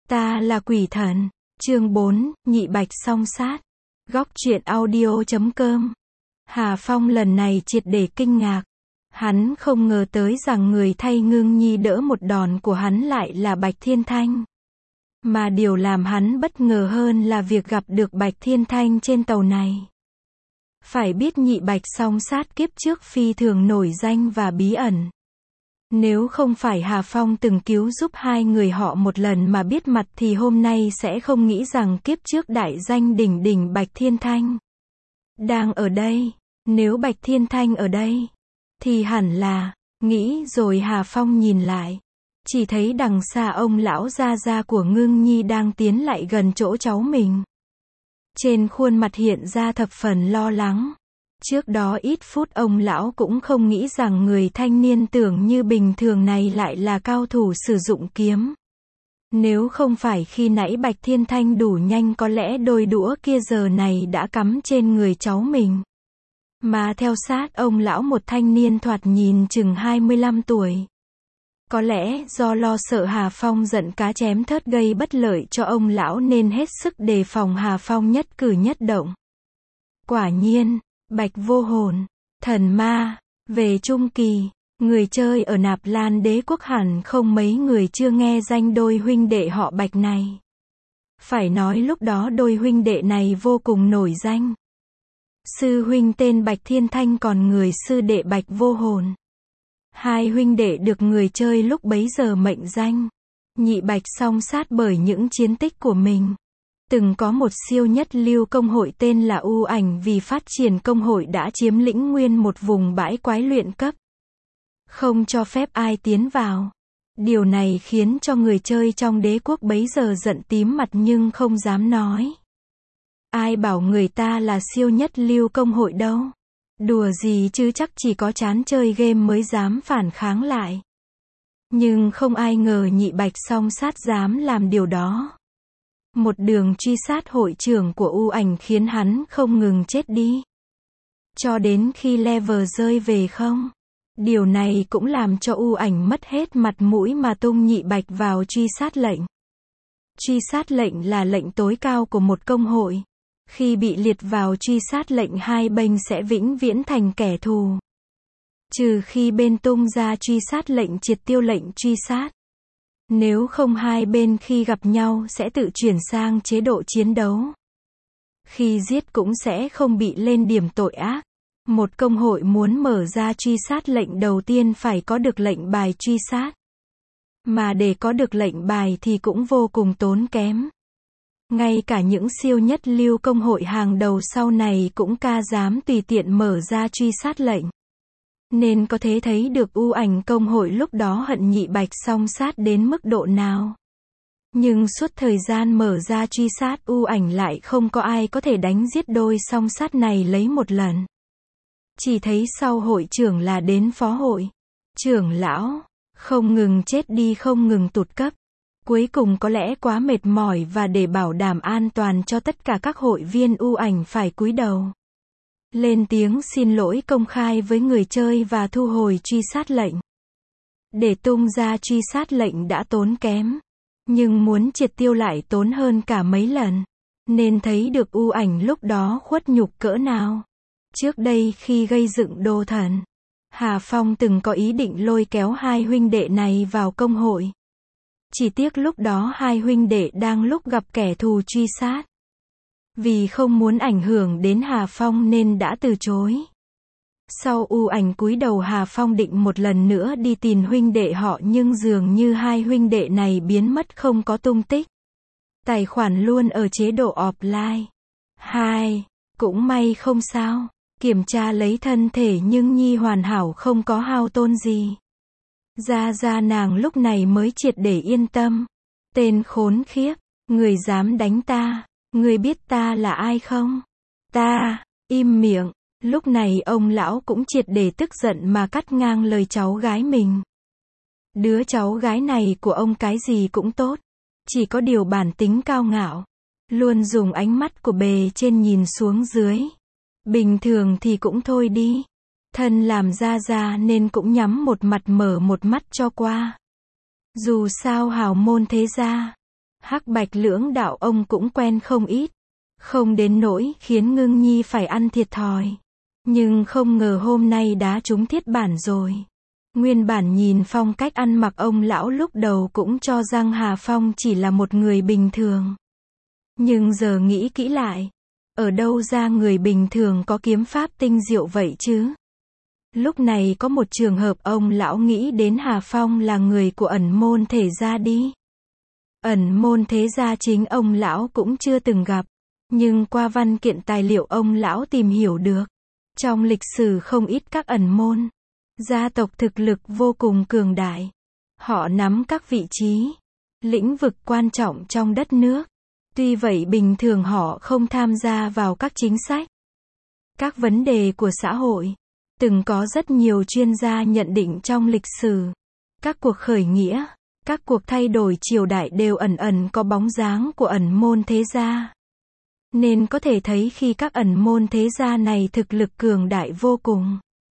Ta là quỷ thần. Chương 4, nhị bạch song sát. Góc truyện audio.com. Hà Phong lần này triệt để kinh ngạc. Hắn không ngờ tới rằng người thay Ngưng Nhi đỡ một đòn của hắn lại là Bạch Thiên Thanh. Mà điều làm hắn bất ngờ hơn là việc gặp được Bạch Thiên Thanh trên tàu này. Phải biết nhị bạch song sát kiếp trước phi thường nổi danh và bí ẩn. Nếu không phải Hà Phong từng cứu giúp hai người họ một lần mà biết mặt thì hôm nay sẽ không nghĩ rằng kiếp trước đại danh đỉnh đỉnh Bạch Thiên Thanh đang ở đây. Nếu Bạch Thiên Thanh ở đây, thì hẳn là, nghĩ rồi Hà Phong nhìn lại. Chỉ thấy đằng xa ông lão gia gia của Ngưng Nhi đang tiến lại gần chỗ cháu mình. Trên khuôn mặt hiện ra thập phần lo lắng. Trước đó ít phút ông lão cũng không nghĩ rằng người thanh niên tưởng như bình thường này lại là cao thủ sử dụng kiếm. Nếu không phải khi nãy Bạch Thiên Thanh đủ nhanh có lẽ đôi đũa kia giờ này đã cắm trên người cháu mình. Mà theo sát ông lão một thanh niên thoạt nhìn chừng 25 tuổi. Có lẽ do lo sợ Hà Phong giận cá chém thớt gây bất lợi cho ông lão nên hết sức đề phòng Hà Phong nhất cử nhất động. Quả nhiên, Bạch Vô Hồn, thần ma, về trung kỳ, người chơi ở Nạp Lan Đế quốc hẳn không mấy người chưa nghe danh đôi huynh đệ họ Bạch này. Phải nói lúc đó đôi huynh đệ này vô cùng nổi danh. Sư huynh tên Bạch Thiên Thanh còn người sư đệ Bạch Vô Hồn. Hai huynh đệ được người chơi lúc bấy giờ mệnh danh nhị bạch song sát bởi những chiến tích của mình. Từng có một siêu nhất lưu công hội tên là U Ảnh vì phát triển công hội đã chiếm lĩnh nguyên một vùng bãi quái luyện cấp. Không cho phép ai tiến vào. Điều này khiến cho người chơi trong đế quốc bấy giờ giận tím mặt nhưng không dám nói. Ai bảo người ta là siêu nhất lưu công hội đâu. Đùa gì chứ chắc chỉ có chán chơi game mới dám phản kháng lại. Nhưng không ai ngờ nhị bạch song sát dám làm điều đó. Một đường truy sát hội trưởng của U Ảnh khiến hắn không ngừng chết đi. Cho đến khi level rơi về không. Điều này cũng làm cho U Ảnh mất hết mặt mũi mà tung nhị bạch vào truy sát lệnh. Truy sát lệnh là lệnh tối cao của một công hội. Khi bị liệt vào truy sát lệnh hai bên sẽ vĩnh viễn thành kẻ thù. Trừ khi bên tung ra truy sát lệnh triệt tiêu lệnh truy sát. Nếu không hai bên khi gặp nhau sẽ tự chuyển sang chế độ chiến đấu. Khi giết cũng sẽ không bị lên điểm tội ác. Một công hội muốn mở ra truy sát lệnh đầu tiên phải có được lệnh bài truy sát. Mà để có được lệnh bài thì cũng vô cùng tốn kém. Ngay cả những siêu nhất lưu công hội hàng đầu sau này cũng ca dám tùy tiện mở ra truy sát lệnh. Nên có thể thấy được U Ảnh công hội lúc đó hận nhị bạch song sát đến mức độ nào. Nhưng suốt thời gian mở ra truy sát U Ảnh lại không có ai có thể đánh giết đôi song sát này lấy một lần. Chỉ thấy sau hội trưởng là đến phó hội. Trưởng lão, không ngừng chết đi không ngừng tụt cấp. Cuối cùng có lẽ quá mệt mỏi và để bảo đảm an toàn cho tất cả các hội viên U Ảnh phải cúi đầu. Lên tiếng xin lỗi công khai với người chơi và thu hồi truy sát lệnh. Để tung ra truy sát lệnh đã tốn kém. Nhưng muốn triệt tiêu lại tốn hơn cả mấy lần. Nên thấy được U Ảnh lúc đó khuất nhục cỡ nào. Trước đây khi gây dựng đô thần, Hà Phong từng có ý định lôi kéo hai huynh đệ này vào công hội. Chỉ tiếc lúc đó hai huynh đệ đang lúc gặp kẻ thù truy sát. Vì không muốn ảnh hưởng đến Hà Phong nên đã từ chối. Sau U Ảnh cúi đầu Hà Phong định một lần nữa đi tìm huynh đệ họ nhưng dường như hai huynh đệ này biến mất không có tung tích. Tài khoản luôn ở chế độ offline. Cũng may không sao. Kiểm tra lấy thân thể nhưng Nhi hoàn hảo không có hao tổn gì. Ra nàng lúc này mới triệt để yên tâm. Tên khốn khiếp, người dám đánh ta, người biết ta là ai không? Ta, im miệng. Lúc này ông lão cũng triệt để tức giận mà cắt ngang lời cháu gái mình. Đứa cháu gái này của ông cái gì cũng tốt. Chỉ có điều bản tính cao ngạo. Luôn dùng ánh mắt của bề trên nhìn xuống dưới. Bình thường thì cũng thôi đi. Thân làm ra nên cũng nhắm một mặt mở một mắt cho qua. Dù sao hào môn thế gia, Hắc bạch lưỡng đạo ông cũng quen không ít. Không đến nỗi khiến Ngưng Nhi phải ăn thiệt thòi. Nhưng không ngờ hôm nay đá trúng thiết bản rồi. Nguyên bản nhìn phong cách ăn mặc ông lão lúc đầu cũng cho rằng Hà Phong chỉ là một người bình thường. Nhưng giờ nghĩ kỹ lại, ở đâu ra người bình thường có kiếm pháp tinh diệu vậy chứ? Lúc này có một trường hợp ông lão nghĩ đến Hà Phong là người của ẩn môn thế gia đi. Ẩn môn thế gia chính ông lão cũng chưa từng gặp, nhưng qua văn kiện tài liệu ông lão tìm hiểu được. Trong lịch sử không ít các ẩn môn, gia tộc thực lực vô cùng cường đại. Họ nắm các vị trí, lĩnh vực quan trọng trong đất nước. Tuy vậy bình thường họ không tham gia vào các chính sách, các vấn đề của xã hội. Từng có rất nhiều chuyên gia nhận định trong lịch sử, các cuộc khởi nghĩa, các cuộc thay đổi triều đại đều ẩn ẩn có bóng dáng của ẩn môn thế gia. Nên có thể thấy khi các ẩn môn thế gia này thực lực cường đại vô cùng.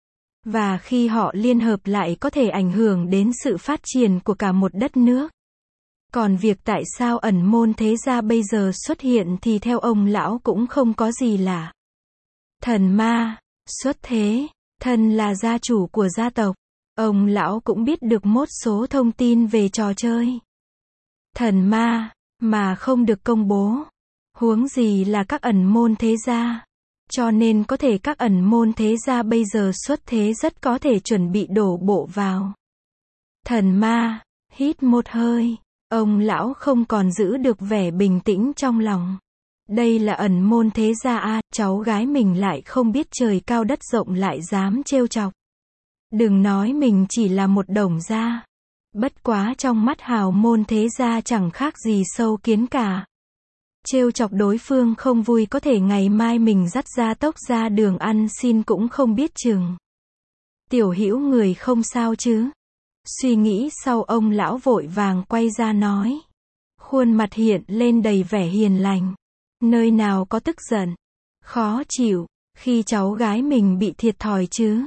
Và khi họ liên hợp lại có thể ảnh hưởng đến sự phát triển của cả một đất nước. Còn việc tại sao ẩn môn thế gia bây giờ xuất hiện thì theo ông lão cũng không có gì lạ. Thần ma, xuất thế, thần là gia chủ của gia tộc. Ông lão cũng biết được một số thông tin về trò chơi. Thần ma, mà không được công bố. Huống gì là các ẩn môn thế gia. Cho nên có thể các ẩn môn thế gia bây giờ xuất thế rất có thể chuẩn bị đổ bộ vào. Thần ma, hít một hơi. Ông lão không còn giữ được vẻ bình tĩnh trong lòng. Đây là ẩn môn thế gia a, cháu gái mình lại không biết trời cao đất rộng lại dám trêu chọc. Đừng nói mình chỉ là một đồng gia. Bất quá trong mắt hào môn thế gia chẳng khác gì sâu kiến cả. Trêu chọc đối phương không vui có thể ngày mai mình dắt gia tốc ra đường ăn xin cũng không biết chừng. Tiểu Hữu người không sao chứ? Suy nghĩ sau ông lão vội vàng quay ra nói. Khuôn mặt hiện lên đầy vẻ hiền lành. Nơi nào có tức giận, khó chịu, khi cháu gái mình bị thiệt thòi chứ?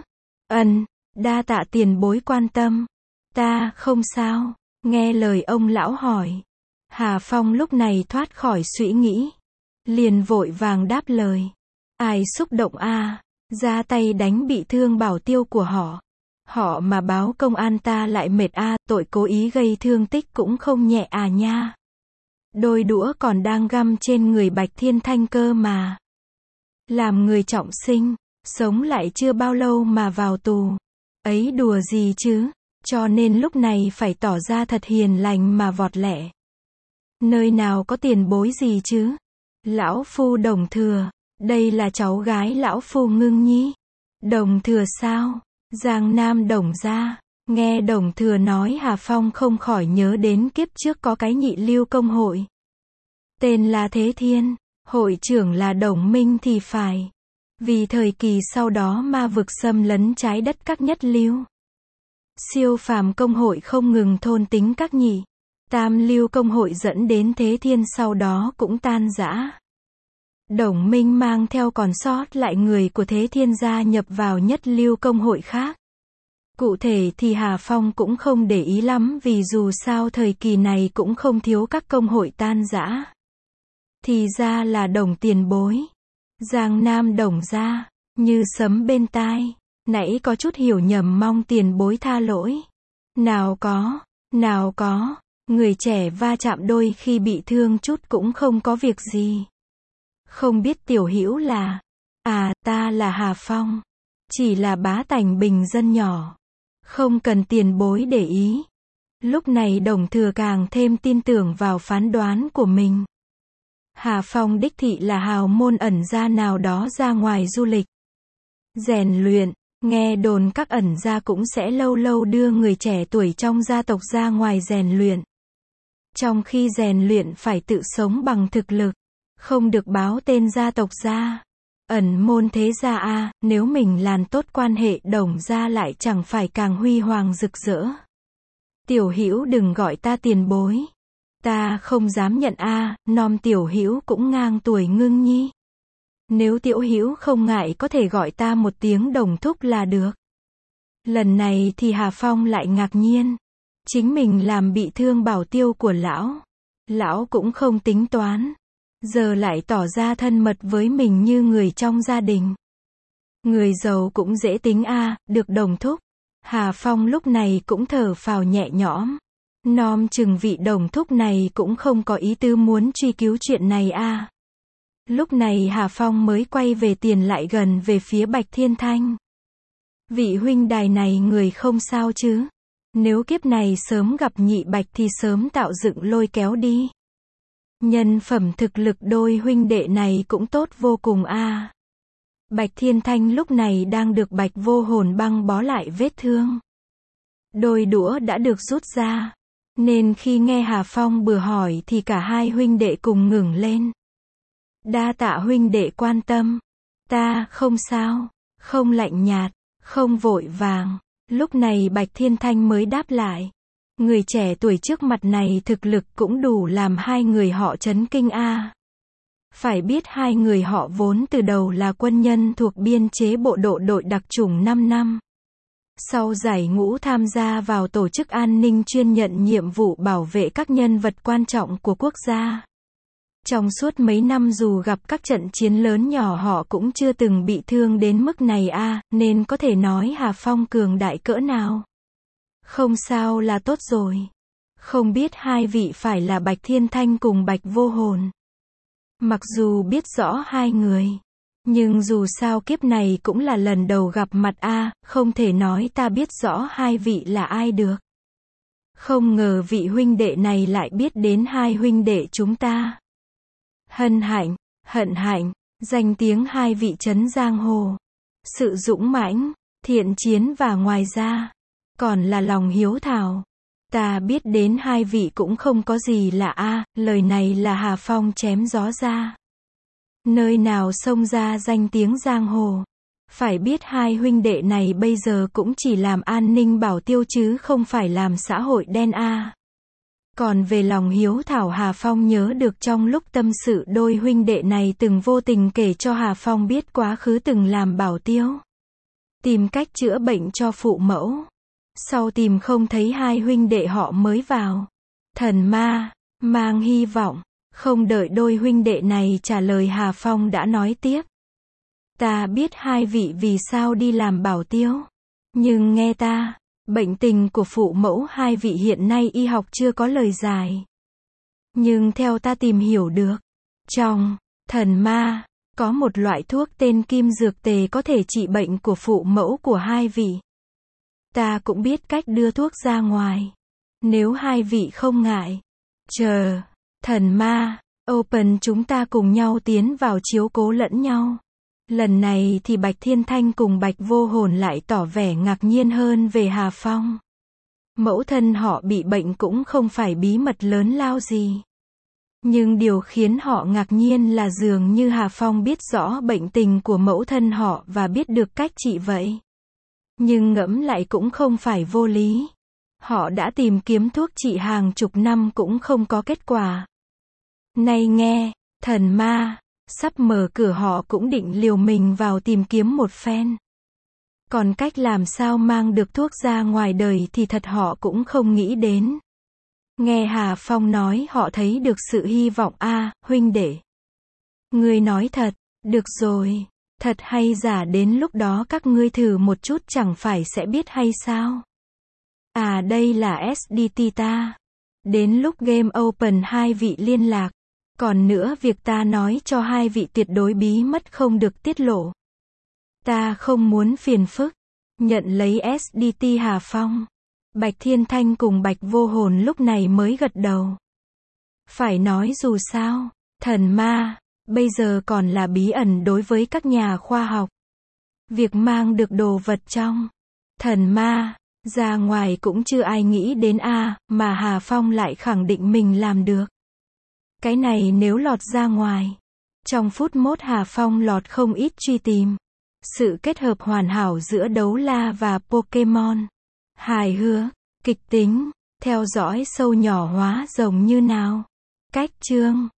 Đa tạ tiền bối quan tâm. Ta không sao. Nghe lời ông lão hỏi. Hà Phong lúc này thoát khỏi suy nghĩ. Liền vội vàng đáp lời. Ai xúc động a, ra tay đánh bị thương bảo tiêu của họ. Họ mà báo công an ta lại mệt a, tội cố ý gây thương tích cũng không nhẹ à nha. Đôi đũa còn đang găm trên người Bạch Thiên Thanh cơ mà. Làm người trọng sinh, sống lại chưa bao lâu mà vào tù. Ấy đùa gì chứ, cho nên lúc này phải tỏ ra thật hiền lành mà vọt lẹ. Nơi nào có tiền bối gì chứ? Lão phu Đồng Thừa, đây là cháu gái lão phu Ngưng Nhi. Đồng Thừa sao? Giang Nam Đồng gia. Nghe Đồng Thừa nói Hà Phong không khỏi nhớ đến kiếp trước có cái nhị lưu công hội. Tên là Thế Thiên, hội trưởng là Đồng Minh thì phải. Vì thời kỳ sau đó ma vực xâm lấn trái đất các nhất lưu. Siêu phàm công hội không ngừng thôn tính các nhị, tam lưu công hội dẫn đến Thế Thiên sau đó cũng tan rã. Đồng Minh mang theo còn sót lại người của Thế Thiên gia nhập vào nhất lưu công hội khác. Cụ thể thì Hà Phong cũng không để ý lắm vì dù sao thời kỳ này cũng không thiếu các công hội tan rã. Thì ra là Đồng tiền bối. Giang Nam Đồng gia, như sấm bên tai. Nãy có chút hiểu nhầm mong tiền bối tha lỗi. Nào có, người trẻ va chạm đôi khi bị thương chút cũng không có việc gì. Không biết tiểu hữu là, ta là Hà Phong. Chỉ là bá tánh bình dân nhỏ. Không cần tiền bối để ý. Lúc này Đồng Thừa càng thêm tin tưởng vào phán đoán của mình. Hà Phong đích thị là hào môn ẩn gia nào đó ra ngoài du lịch, rèn luyện. Nghe đồn các ẩn gia cũng sẽ lâu lâu đưa người trẻ tuổi trong gia tộc ra ngoài rèn luyện. Trong khi rèn luyện phải tự sống bằng thực lực, không được báo tên gia tộc ra. Ẩn môn thế gia a, nếu mình làm tốt quan hệ Đồng gia lại chẳng phải càng huy hoàng rực rỡ. Tiểu Hữu đừng gọi ta tiền bối. Ta không dám nhận nom tiểu Hữu cũng ngang tuổi Ngưng Nhi. Nếu tiểu Hữu không ngại có thể gọi ta một tiếng Đồng thúc là được. Lần này thì Hà Phong lại ngạc nhiên. Chính mình làm bị thương bảo tiêu của lão. Lão cũng không tính toán. Giờ lại tỏ ra thân mật với mình như người trong gia đình. Người giàu cũng dễ tính a, được đồng thúc. Hà Phong lúc này cũng thở phào nhẹ nhõm. Nom chừng vị đồng thúc này cũng không có ý tư muốn truy cứu chuyện này a. Lúc này Hà Phong mới quay về tiền lại gần về phía Bạch Thiên Thanh. Vị huynh đài này người không sao chứ? Nếu kiếp này sớm gặp nhị Bạch thì sớm tạo dựng lôi kéo đi. Nhân phẩm thực lực đôi huynh đệ này cũng tốt vô cùng a. Bạch Thiên Thanh lúc này đang được Bạch Vô Hồn băng bó lại vết thương. Đôi đũa đã được rút ra, nên khi nghe Hà Phong bừa hỏi thì cả hai huynh đệ cùng ngẩng lên. Đa tạ huynh đệ quan tâm. Ta không sao, không lạnh nhạt, không vội vàng. Lúc này Bạch Thiên Thanh mới đáp lại. Người trẻ tuổi trước mặt này thực lực cũng đủ làm hai người họ chấn kinh a. Phải biết hai người họ vốn từ đầu là quân nhân thuộc biên chế bộ đội đặc chủng 5 năm. Sau giải ngũ tham gia vào tổ chức an ninh chuyên nhận nhiệm vụ bảo vệ các nhân vật quan trọng của quốc gia. Trong suốt mấy năm dù gặp các trận chiến lớn nhỏ họ cũng chưa từng bị thương đến mức này a, nên có thể nói Hà Phong cường đại cỡ nào. Không sao là tốt rồi. Không biết hai vị phải là Bạch Thiên Thanh cùng Bạch Vô Hồn. Mặc dù biết rõ hai người, nhưng dù sao kiếp này cũng là lần đầu gặp mặt a, không thể nói ta biết rõ hai vị là ai được. Không ngờ vị huynh đệ này lại biết đến hai huynh đệ chúng ta. Hân hạnh, hận hạnh, danh tiếng hai vị trấn giang hồ. Sự dũng mãnh, thiện chiến và ngoài ra, còn là lòng hiếu thảo. Ta biết đến hai vị cũng không có gì lạ a, lời này là Hà Phong chém gió ra. Nơi nào xông ra danh tiếng giang hồ. Phải biết hai huynh đệ này bây giờ cũng chỉ làm an ninh bảo tiêu chứ không phải làm xã hội đen a. Còn về lòng hiếu thảo Hà Phong nhớ được trong lúc tâm sự đôi huynh đệ này từng vô tình kể cho Hà Phong biết quá khứ từng làm bảo tiêu. Tìm cách chữa bệnh cho phụ mẫu. Sau tìm không thấy hai huynh đệ họ mới vào. Thần ma, mang hy vọng. Không đợi đôi huynh đệ này trả lời Hà Phong đã nói tiếp. Ta biết hai vị vì sao đi làm bảo tiêu. Nhưng nghe ta, bệnh tình của phụ mẫu hai vị hiện nay y học chưa có lời giải. Nhưng theo ta tìm hiểu được, trong thần ma, có một loại thuốc tên kim dược tề có thể trị bệnh của phụ mẫu của hai vị. Ta cũng biết cách đưa thuốc ra ngoài. Nếu hai vị không ngại. Chờ, thần ma, Open chúng ta cùng nhau tiến vào chiếu cố lẫn nhau. Lần này thì Bạch Thiên Thanh cùng Bạch Vô Hồn lại tỏ vẻ ngạc nhiên hơn về Hà Phong. Mẫu thân họ bị bệnh cũng không phải bí mật lớn lao gì. Nhưng điều khiến họ ngạc nhiên là dường như Hà Phong biết rõ bệnh tình của mẫu thân họ và biết được cách trị vậy. Nhưng ngẫm lại cũng không phải vô lý. Họ đã tìm kiếm thuốc trị hàng chục năm cũng không có kết quả. Nay nghe, thần ma, sắp mở cửa họ cũng định liều mình vào tìm kiếm một phen. Còn cách làm sao mang được thuốc ra ngoài đời thì thật họ cũng không nghĩ đến. Nghe Hà Phong nói họ thấy được sự hy vọng a, huynh đệ. Ngươi nói thật, được rồi, thật hay giả đến lúc đó các ngươi thử một chút chẳng phải sẽ biết hay sao. À đây là SDT ta. Đến lúc Game Open hai vị liên lạc. Còn nữa việc ta nói cho hai vị tuyệt đối bí mật không được tiết lộ. Ta không muốn phiền phức. Nhận lấy SDT Hà Phong. Bạch Thiên Thanh cùng Bạch Vô Hồn lúc này mới gật đầu. Phải nói dù sao, thần ma, bây giờ còn là bí ẩn đối với các nhà khoa học. Việc mang được đồ vật trong thần ma ra ngoài cũng chưa ai nghĩ đến a, mà Hà Phong lại khẳng định mình làm được. Cái này nếu lọt ra ngoài, trong phút mốt Hà Phong lọt không ít truy tìm. Sự kết hợp hoàn hảo giữa đấu la và Pokemon. Hài hước, kịch tính, theo dõi sâu nhỏ hóa rồng như nào. Cách chương